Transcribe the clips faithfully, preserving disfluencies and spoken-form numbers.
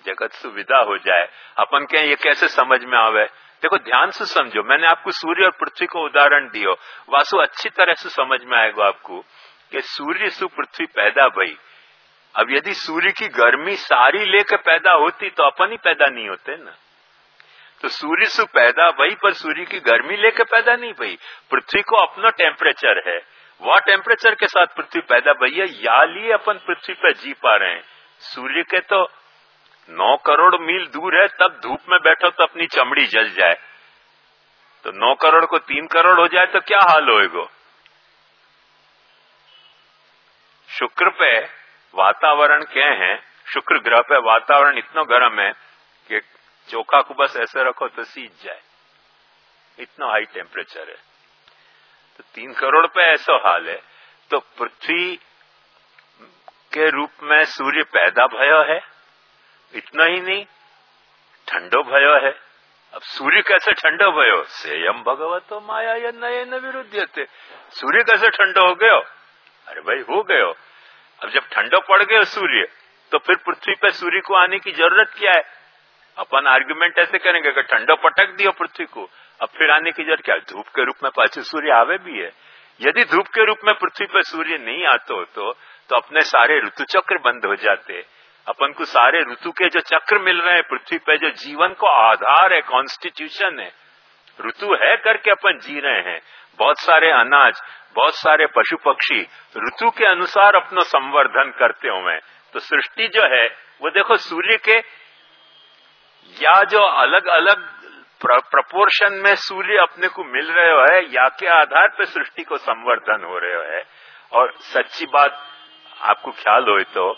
जगत सुविधा हो जाए। अपन कहें ये कैसे समझ में आवे, देखो ध्यान से समझो। मैंने आपको सूर्य और पृथ्वी को उदाहरण दियो, वासु अच्छी तरह से समझ में आएगा आपको कि सूर्य सु पृथ्वी पैदा भई। अब यदि सूर्य की गर्मी सारी लेकर पैदा होती तो अपन ही पैदा नहीं होते ना। तो सूर्य सु पैदा भई पर सूर्य की गर्मी लेकर पैदा नहीं भई। पृथ्वी को अपना टेम्परेचर है, वह टेम्परेचर के साथ पृथ्वी पैदा भई है, या लिए अपन पृथ्वी पर जी पा रहे हैं। सूर्य के तो नौ करोड़ मील दूर है, तब धूप में बैठो तो अपनी चमड़ी जल जाए, तो नौ करोड़ को तीन करोड़ हो जाए तो क्या हाल होएगा। शुक्र पे वातावरण क्या है, शुक्र ग्रह पे वातावरण इतना गर्म है कि चोखा को बस ऐसे रखो तो सीज जाए, इतना हाई टेम्परेचर है। तो तीन करोड़ पे ऐसा हाल है। तो पृथ्वी के रूप में सूर्य पैदा भयो है, इतना ही नहीं ठंडो भयो है। अब सूर्य कैसे ठंडो भयो, सेयम भगवतो माया या नये न विरुद्ध। सूर्य कैसे ठंडो हो गयो, अरे भाई हो गयो। अब जब ठंडो पड़ गयो सूर्य, तो फिर पृथ्वी पे सूर्य को आने की जरूरत क्या है। अपन आर्गुमेंट ऐसे करेंगे कि ठंडो पटक दियो पृथ्वी को, अब फिर आने की जरूरत क्या है। धूप के रूप में पाछे सूर्य आवे भी है। यदि धूप के रूप में पृथ्वी पर सूर्य नहीं आते हो तो, तो अपने सारे ऋतु चक्र बंद हो जाते। अपन को सारे ऋतु के जो चक्र मिल रहे हैं पृथ्वी पे, जो जीवन को आधार है, कॉन्स्टिट्यूशन है, ऋतु है करके अपन जी रहे हैं। बहुत सारे अनाज, बहुत सारे पशु पक्षी ऋतु के अनुसार अपना संवर्धन करते हुए। तो सृष्टि जो है वो देखो सूर्य के या जो अलग अलग प्रपोर्शन में सूर्य अपने को मिल रहे है, या के आधार पर सृष्टि को संवर्धन हो रहे है। और सच्ची बात आपको ख्याल हो तो,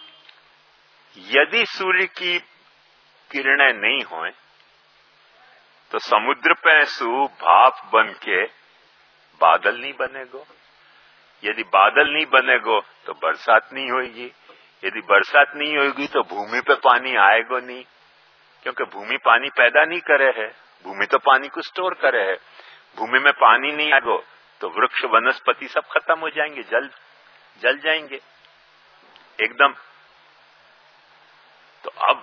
यदि सूर्य की किरणें नहीं होए तो समुद्र पे सु भाप बन के बादल नहीं बनेगो। यदि बादल नहीं बनेगो तो बरसात नहीं होगी। यदि बरसात नहीं होगी तो भूमि पे पानी आएगा नहीं, क्योंकि भूमि पानी पैदा नहीं करे है, भूमि तो पानी को स्टोर करे है। भूमि में पानी नहीं आएगा तो वृक्ष वनस्पति सब खत्म हो जाएंगे, जल जल जाएंगे एकदम। तो अब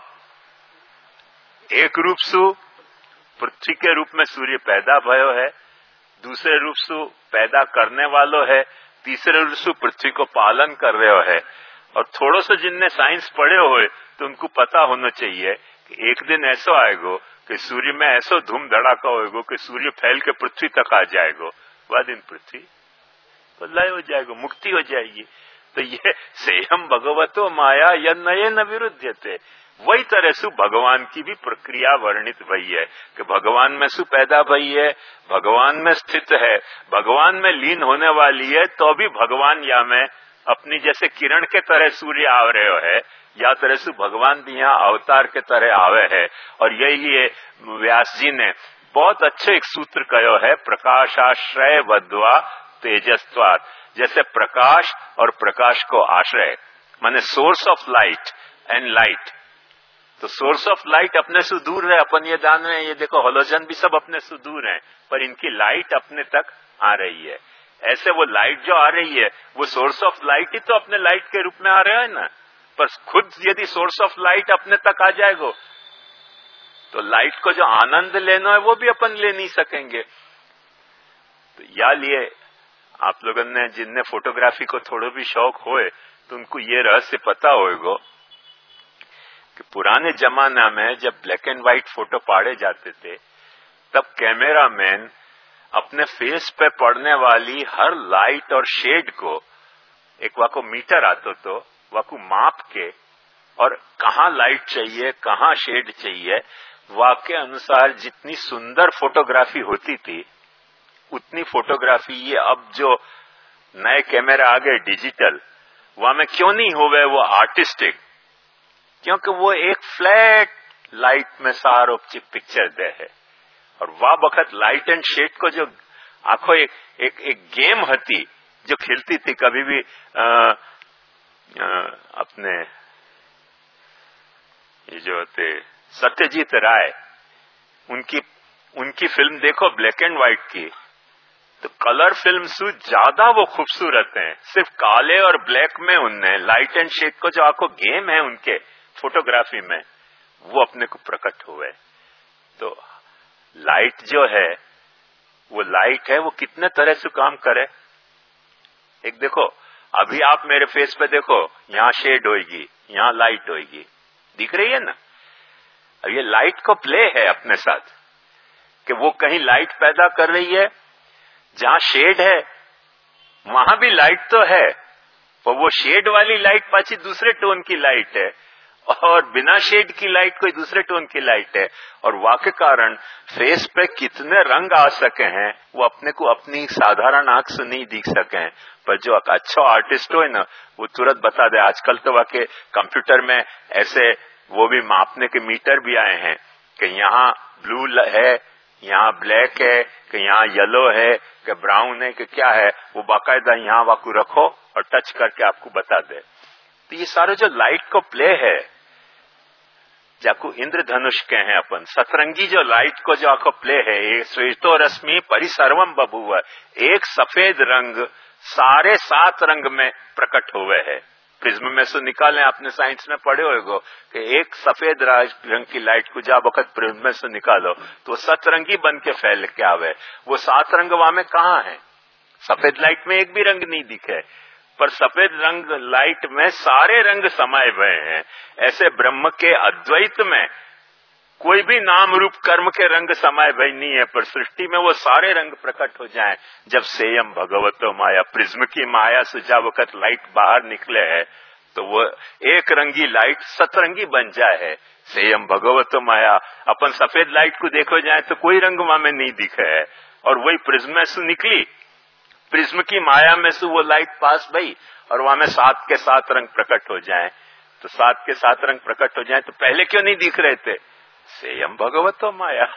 एक रूप से पृथ्वी के रूप में सूर्य पैदा भयो है, दूसरे रूप से पैदा करने वालों है, तीसरे रूप से पृथ्वी को पालन कर रहे है। और थोड़ो से जिनने साइंस पढ़े हुए तो उनको पता होना चाहिए कि एक दिन ऐसा आएगा कि सूर्य में ऐसा धूम धड़ाका होएगा कि सूर्य फैल के पृथ्वी तक आ जाएगा, वह दिन पृथ्वी तो लय हो जाएगा, मुक्ति हो जाएगी। तो ये सेयम भगवतो माया या नये न विरुद्धते। वही तरह से भगवान की भी प्रक्रिया वर्णित भई है कि भगवान में सु पैदा भई है, भगवान में स्थित है, भगवान में लीन होने वाली है, तो भी भगवान या में अपनी जैसे किरण के तरह सूर्य आ रहे है, या तरह से भगवान भी यहाँ अवतार के तरह आवे है। और यही है व्यास जी ने बहुत अच्छे एक सूत्र कहो है, प्रकाशाश्रय वद्वा तेजस्वात्। जैसे प्रकाश और प्रकाश को आश्रय माने source of light and light. तो सोर्स ऑफ लाइट अपने से दूर है, अपन ये जान रहे हैं, ये देखो हॉलोजन भी सब अपने से दूर है, पर इनकी लाइट अपने तक आ रही है। ऐसे वो लाइट जो आ रही है वो सोर्स ऑफ लाइट ही तो अपने लाइट के रूप में आ रहा है ना। पर खुद यदि सोर्स ऑफ लाइट अपने तक आ जाएगा तो लाइट को जो आनंद लेना है वो भी अपन ले नहीं सकेंगे। तो या लिए आप लोगों ने जिनने फोटोग्राफी को थोड़ा भी शौक होए तो उनको ये रहस्य पता होएगा कि पुराने जमाना में जब ब्लैक एंड व्हाइट फोटो पाड़े जाते थे तब कैमरामैन अपने फेस पे पड़ने वाली हर लाइट और शेड को, एक वाको मीटर आतो तो वाको माप के, और कहाँ लाइट चाहिए कहाँ शेड चाहिए, वाके अनुसार जितनी सुंदर फोटोग्राफी होती थी उतनी फोटोग्राफी ये अब जो नए कैमरा आ गए डिजिटल, वहां में क्यों नहीं होवे वो आर्टिस्टिक, क्योंकि वो एक फ्लैट लाइट में सारो पिक्चर दे है। और वह वक्त लाइट एंड शेड को जो आंखों एक, एक एक गेम हती जो खेलती थी कभी भी आ, आ, अपने ये जो थे सत्यजीत राय, उनकी उनकी फिल्म देखो ब्लैक एंड व्हाइट की, तो कलर फिल्म से ज्यादा वो खूबसूरत हैं। सिर्फ काले और ब्लैक में उनने लाइट एंड शेड को जो आंखों गेम है उनके फोटोग्राफी में, वो अपने को प्रकट हुए। तो लाइट जो है वो लाइट है, वो कितने तरह से काम करे। एक देखो, अभी आप मेरे फेस पे देखो, यहां शेड होगी, यहां लाइट होगी, दिख रही है ना। अब ये लाइट को प्ले है अपने साथ कि वो कहीं लाइट पैदा कर रही है, जहां शेड है वहां भी लाइट तो है, पर वो शेड वाली लाइट पाची दूसरे टोन की लाइट है, और बिना शेड की लाइट कोई दूसरे टोन की लाइट है। और वाके कारण फेस पे कितने रंग आ सके हैं वो अपने को अपनी साधारण आंख से नहीं दिख सके हैं, पर जो अच्छा आर्टिस्ट हो ना वो तुरंत बता दे। आजकल तो वाके कंप्यूटर में ऐसे वो भी मापने के मीटर भी आए हैं कि यहाँ ब्लू है, यहाँ ब्लैक है, कि यहाँ येलो है, कि ब्राउन है, कि क्या है, वो बाकायदा यहाँ वाकू रखो और टच करके आपको बता दे। तो ये सारे जो लाइट को प्ले है, जाको इंद्रधनुष के हैं अपन, सतरंगी जो लाइट को जो आपको प्ले है, ये श्वेतो रश्मि परिसर्वम बभूव, एक सफेद रंग सारे सात रंग में प्रकट हुए है। प्रिज्म में से निकालें, आपने साइंस में पढ़े होगा कि एक सफेद रंग की लाइट को जब वक्त प्रिज्म में से निकालो तो सतरंगी बन के फैल के आवे। वो सात रंग वहां में कहाँ है? सफेद लाइट में एक भी रंग नहीं दिखे, पर सफेद रंग लाइट में सारे रंग समाये हुए हैं। ऐसे ब्रह्म के अद्वैत में कोई भी नाम रूप कर्म के रंग समाये भय नहीं है, पर सृष्टि में वो सारे रंग प्रकट हो जाएं। जब सेयम भगवतो माया, प्रिज्म की माया से जब वक्त लाइट बाहर निकले है तो वो एक रंगी लाइट सतरंगी बन जाए है। सेयम भगवतो माया, अपन सफेद लाइट को देखो जाए तो कोई रंग वहां में नहीं दिखे है, और वही प्रिज्म में से निकली, प्रिज्म की माया में से वो लाइट पास भई और वहां में सात के सात रंग प्रकट हो जाएं। तो सात के सात रंग प्रकट हो जाएं तो पहले क्यों नहीं दिख रहे थे? सेयम भगवतो माया,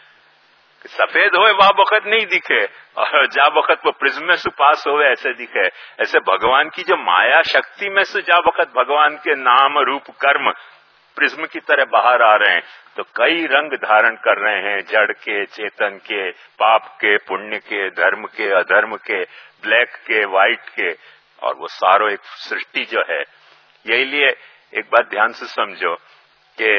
सफेद होए वह वक्त नहीं दिखे, और जा वक्त वो प्रिज्म में से पास होए ऐसे दिखे। ऐसे भगवान की जो माया शक्ति में से जा वक्त भगवान के नाम रूप कर्म प्रिज्म की तरह बाहर आ रहे हैं, तो कई रंग धारण कर रहे हैं, जड़ के, चेतन के, पाप के, पुण्य के, धर्म के, अधर्म के, ब्लैक के, व्हाइट के, और वो सारो एक सृष्टि जो है। यही लिए एक बात ध्यान से समझो कि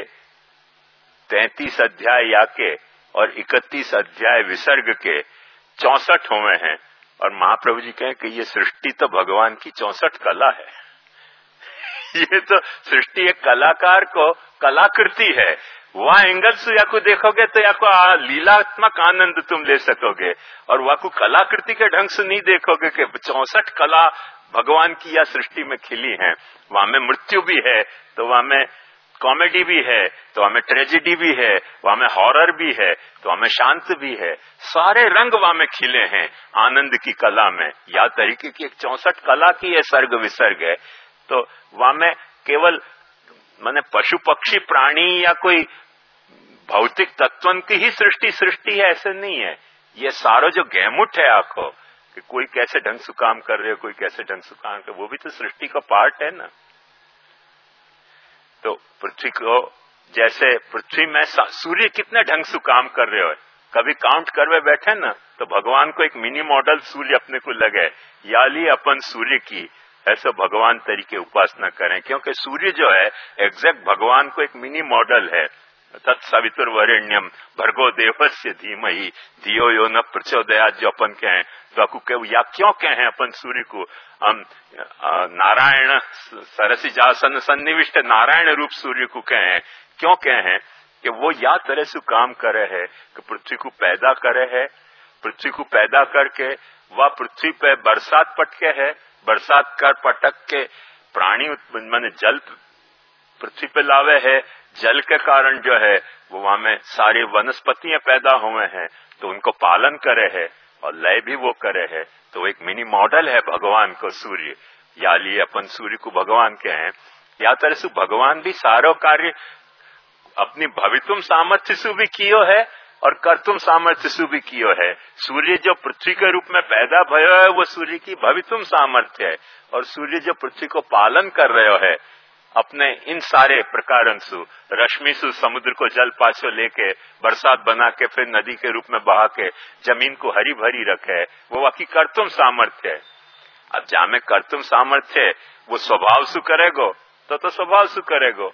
तैतीस अध्याय या के और इकतीस अध्याय विसर्ग के चौसठ हुए हैं, और महाप्रभु जी कहें कि ये सृष्टि तो भगवान की चौसठ कला है। ये तो सृष्टि एक कलाकार को कलाकृति है। वहां एंगल से या को देखोगे तो या को लीलात्मक आनंद तुम ले सकोगे, और वहां को कलाकृति के ढंग से नहीं देखोगे कि चौसठ कला भगवान की या सृष्टि में खिली है। वहां में मृत्यु भी है, तो वहां में कॉमेडी भी है, तो हमें ट्रेजेडी भी है, वहां में हॉरर भी है, तो हमें शांत भी है। सारे रंग वहां में खिले हैं आनंद की कला में। या तरीके की एक चौसठ कला की है, सर्ग विसर्ग है। तो वहां में केवल माने पशु पक्षी प्राणी या कोई भौतिक तत्वन की ही सृष्टि सृष्टि है ऐसे नहीं है। ये सारो जो गैमुट है आंखों कि कोई कैसे ढंग से काम कर रहे हो, कोई कैसे ढंग से काम कर, वो भी तो सृष्टि का पार्ट है ना। तो पृथ्वी को जैसे पृथ्वी में सूर्य कितने ढंग से काम कर रहे हो, कभी काउंट करवे बैठे ना तो भगवान को एक मिनी मॉडल सूर्य अपने को लगे, या लिए अपन सूर्य की ऐसे भगवान तरीके उपासना करें, क्योंकि सूर्य जो है एग्जैक्ट भगवान को एक मिनी मॉडल है। तत्सवितुर्वरेण्यम भर्गो देवस्य धीमहि धियो यो न प्रचोदयात्, जो अपन कहें तो आपको कह, या क्यों कहें अपन सूर्य को हम नारायण सरसिजासन सन्निविष्ट नारायण रूप सूर्य को कहें, क्यों कहें कि वो या तरह से काम करे है कि पृथ्वी को पैदा करे है, पृथ्वी को पैदा करके वह पृथ्वी पे बरसात पटके है, बरसात कर पटक के प्राणी माने जल पृथ्वी पे लावे है, जल के कारण जो है वो वहां में सारी वनस्पतियां पैदा हुए हैं, तो उनको पालन करे है और लय भी वो करे है। तो एक मिनी मॉडल है भगवान को सूर्य, या लिए अपन सूर्य को भगवान के हैं। या तरह से भगवान भी सारो कार्य अपनी भवितुम सामर्थ्य से भी कियो है और कर्तुम सामर्थ्य से भी कियो है। सूर्य जो पृथ्वी के रूप में पैदा भयो है वो सूर्य की भवितुम सामर्थ्य है, और सूर्य जो पृथ्वी को पालन कर रहे है अपने इन सारे प्रकार सु रश्मि सु समुद्र को जल पाछो लेके बरसात बना के फिर नदी के रूप में बहा के जमीन को हरी भरी रखे, वो बाकी कर्तुम सामर्थ्य है। अब जहां में कर्तुम सामर्थ्य है वो स्वभाव सु करेगो तो तो स्वभाव सु करेगो,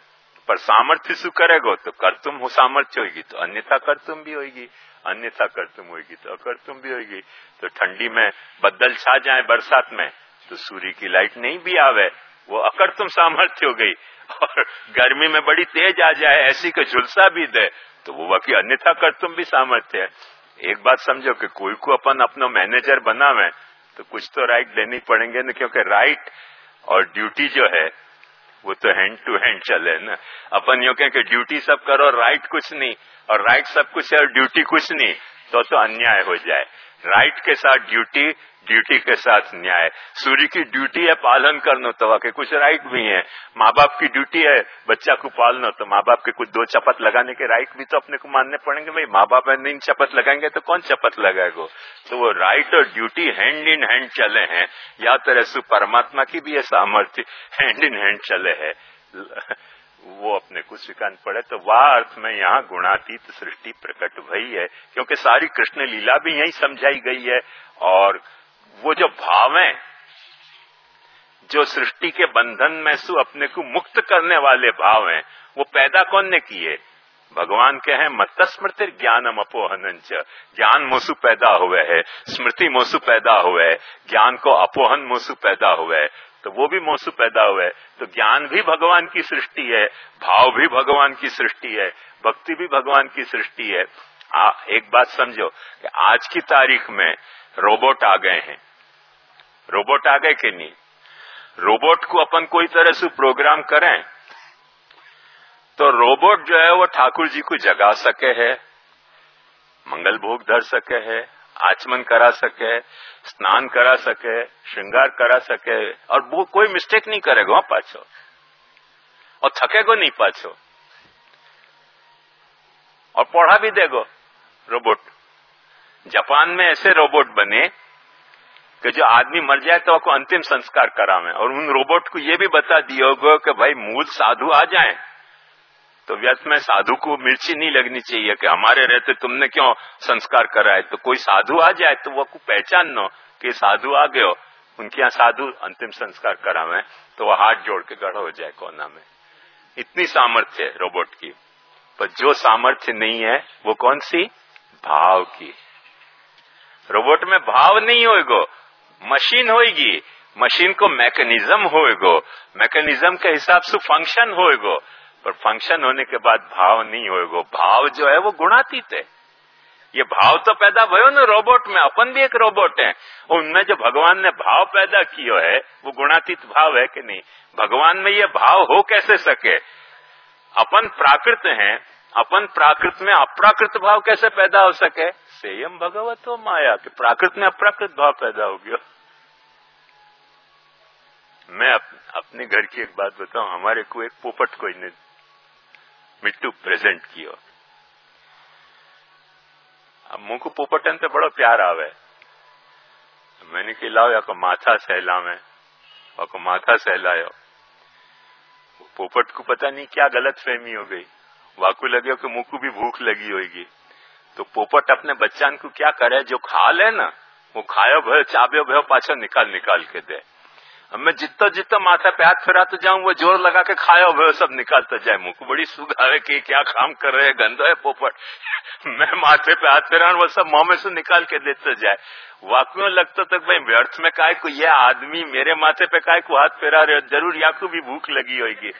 पर सामर्थ्य शू करेगो तो कर्तुम हो सामर्थ्य होगी, तो अन्यथा कर्तुम भी होगी, अन्यथा कर्तुम होगी तो अकर्तुम भी होगी। तो ठंडी में बदल छा जाए बरसात में तो सूर्य की लाइट नहीं भी आवे, वो अकर्तुम सामर्थ्य हो गई। और गर्मी में बड़ी तेज आ जाए, ऐसी को झुलसा भी दे, तो वो बाकी अन्यथा कर्तुम भी सामर्थ्य है। एक बात समझो कि कोई को अपन अपना मैनेजर बनावे तो कुछ तो राइट देनी पड़ेंगे ना, क्योंकि राइट और ड्यूटी जो है वो तो हैंड टू हैंड चले ना। अपन यो कहें कि ड्यूटी सब करो, राइट कुछ नहीं, और राइट सब कुछ है और ड्यूटी कुछ नहीं, तो तो अन्याय हो जाए। राइट के साथ ड्यूटी, ड्यूटी के साथ न्याय। सूर्य की ड्यूटी है पालन करना, तो वाकई कुछ राइट भी है। माँ बाप की ड्यूटी है बच्चा को पालना, तो माँ बाप के कुछ दो चपत लगाने के राइट भी तो अपने को मानने पड़ेंगे। भाई माँ बाप नहीं चपत लगाएंगे तो कौन चपत लगाएगा? तो वो राइट और ड्यूटी हैंड इन हैंड चले हैं। या तरह से परमात्मा की भी ये सामर्थ्य हैंड इन हैंड चले है, वो अपने को स्वीकार पड़े। तो वह अर्थ में यहाँ गुणातीत सृष्टि प्रकट वही है, क्योंकि सारी कृष्ण लीला भी यही समझाई गई है। और वो जो भाव है, जो सृष्टि के बंधन में से अपने को मुक्त करने वाले भाव हैं, वो पैदा कौन ने किए? भगवान के हैं मत्त स्मृति ज्ञानम अपोहन, ज्ञान मोसु पैदा हुए है, स्मृति मोसु पैदा हुए है, ज्ञान को अपोहन मोसु पैदा हुए है, तो वो भी मोसु पैदा हुए। तो ज्ञान भी भगवान की सृष्टि है, भाव भी भगवान की सृष्टि है, भक्ति भी भगवान की सृष्टि है। आ, एक बात समझो कि आज की तारीख में रोबोट आ गए हैं। रोबोट आ गए कि नहीं? रोबोट को अपन कोई तरह से प्रोग्राम करें तो रोबोट जो है वो ठाकुर जी को जगा सके है, मंगल भोग धर सके है, आचमन करा सके, स्नान करा सके, श्रृंगार करा सके, और वो कोई मिस्टेक नहीं करेगा पाछो, और थकेगो नहीं पाछो, और पढ़ा भी देगो रोबोट। जापान में ऐसे रोबोट बने कि जो आदमी मर जाए तो उसको अंतिम संस्कार करावे, और उन रोबोट को ये भी बता दिया होगा कि भाई मूल साधु आ जाए तो व्यर्थ में साधु को मिर्ची नहीं लगनी चाहिए कि हमारे रहते तुमने क्यों संस्कार कराए। तो कोई साधु आ जाए तो वो को पहचान नो कि साधु आ गए, उनके यहाँ साधु अंतिम संस्कार करावे, तो वो हाथ जोड़ के गड़ा हो जाए कोना में। इतनी सामर्थ्य है रोबोट की। पर जो सामर्थ्य नहीं है वो कौन सी? भाव की। रोबोट में भाव नहीं होएगो, मशीन होएगी, मशीन को मैकेनिज्म होएगो, मैकेनिज्म के हिसाब से फंक्शन होएगो, पर फंक्शन होने के बाद भाव नहीं होएगो। भाव जो है वो गुणातीत है। ये भाव तो पैदा भयो ना रोबोट में, अपन भी एक रोबोट है, उनमें जो भगवान ने भाव पैदा किया है वो गुणातीत भाव है कि नहीं? भगवान में ये भाव हो कैसे सके? अपन प्राकृत हैं, अपन प्राकृत में अप्राकृत भाव कैसे पैदा हो सके? सेयम भगवतो माया, कि प्राकृत में अप्राकृत भाव पैदा हो गया। मैं अप, अपने घर की एक बात बताऊं, हमारे को एक पोपट कोई ने मिट्टू प्रेजेंट किया। अब मुंह को पोपटन तो बड़ा प्यार आवे, मैंने खिलाओ या को माथा सहला में, और को माथा सहलायो। पोपट को पता नहीं क्या गलत फहमी हो गई, वाकू लगे कि मुंह को भी भूख लगी होगी। तो पोपट अपने बच्चान को क्या करे, जो खा ले ना वो खायो भयो चाब्यो भयो पाछो निकाल निकाल के दे। अब मैं जितना जितना माथा पे हाथ फिराते जाऊं वो जोर लगा के खायो भयो सब निकालता जाए। मुंह को बड़ी सुगावे कि क्या काम कर रहे हैं, गंदा है पोपट। मैं माथे पे हाथ फिरा वो सब मुंह में से निकाल के देता जाए। वाकई लगता तक भाई व्यर्थ में काय को ये आदमी मेरे माथे पे काय को हाथ फिरा रहे हो, जरूर या को भी भूख लगी होगी।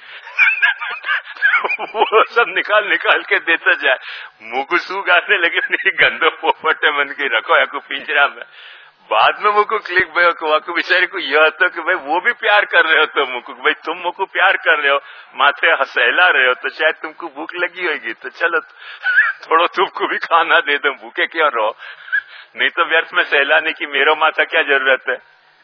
वो सब निकाल निकाल के देता जाए। मुंह को सूग आने लगे, नहीं गंदो पोपट है, मन की रखो या को पिंजरा में। बाद में मुझको क्लिक भयो को वाकू बेचारे को यह था कि भाई वो भी प्यार कर रहे हो, तो मुझको भाई तुम मुझको प्यार कर रहे हो, माथे हसैला रहे हो, तो शायद तुमको भूख लगी होगी, तो चलो थोड़ा तुमको भी खाना दे दो, भूखे क्यों रहो, नहीं तो व्यर्थ में सहलाने की मेरो माथा क्या जरूरत है।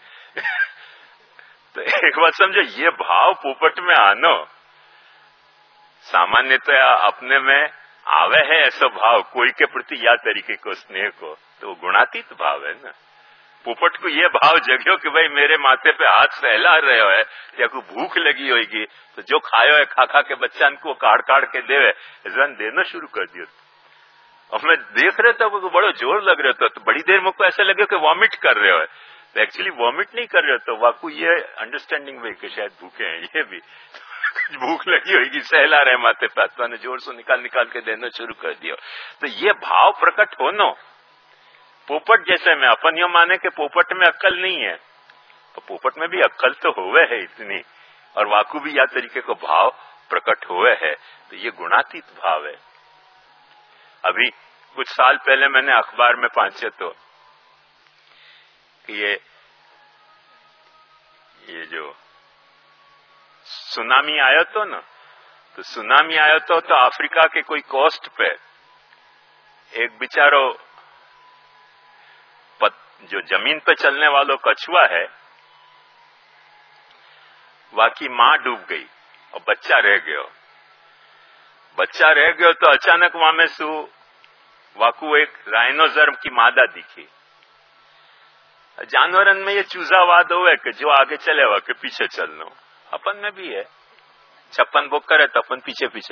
तो एक बात समझो, ये भाव पोपट में आनो सामान्यतः अपने में आवे है, ऐसा भाव कोई के प्रति या तरीके को स्नेह को, तो गुणातीत भाव है ना। पोपट को ये भाव जगियो कि भाई मेरे माथे पे हाथ सहला रहे हो है, या को भूख लगी होगी, तो जो खायो है खा खा के बच्चा को काट काट के देवे, जन देना शुरू कर दियो। और मैं देख रहा था वो बड़ा जोर लग रहा था, तो बड़ी देर मुझको ऐसा लगे कि वॉमिट कर रहे हो, तो एक्चुअली वॉमिट नहीं कर रहे हो, तो वाकू ये अंडरस्टैंडिंग हुई कि शायद भूखे हैं ये भी। कुछ भूख लगी होगी, सहला रहे माथे पे, अथवा ने जोर से निकाल निकाल के देना शुरू कर दिया। तो ये भाव प्रकट होनो, पोपट जैसे में अपन यो माने के पोपट में अक्ल नहीं है, तो पोपट में भी अक्ल तो होवे है इतनी, और वाकु भी या तरीके को भाव प्रकट हुए है। तो ये गुणातीत भाव है। अभी कुछ साल पहले मैंने अखबार में पांचे तो कि ये ये जो सुनामी आयो तो ना, तो सुनामी आयो तो तो अफ्रीका के कोई कोस्ट पे एक बेचारो जो जमीन पे चलने वालों कछुआ है, वाकी मां डूब गई और बच्चा रह गयो। बच्चा रह गयो तो अचानक वहां में सु वाकू एक राइनोसर की मादा दिखी। जानवरन में ये चूजावाद हो है कि जो आगे चले वह के पीछे चलनो, अपन में भी है। छप्पन भोग करे तो अपन पीछे पीछे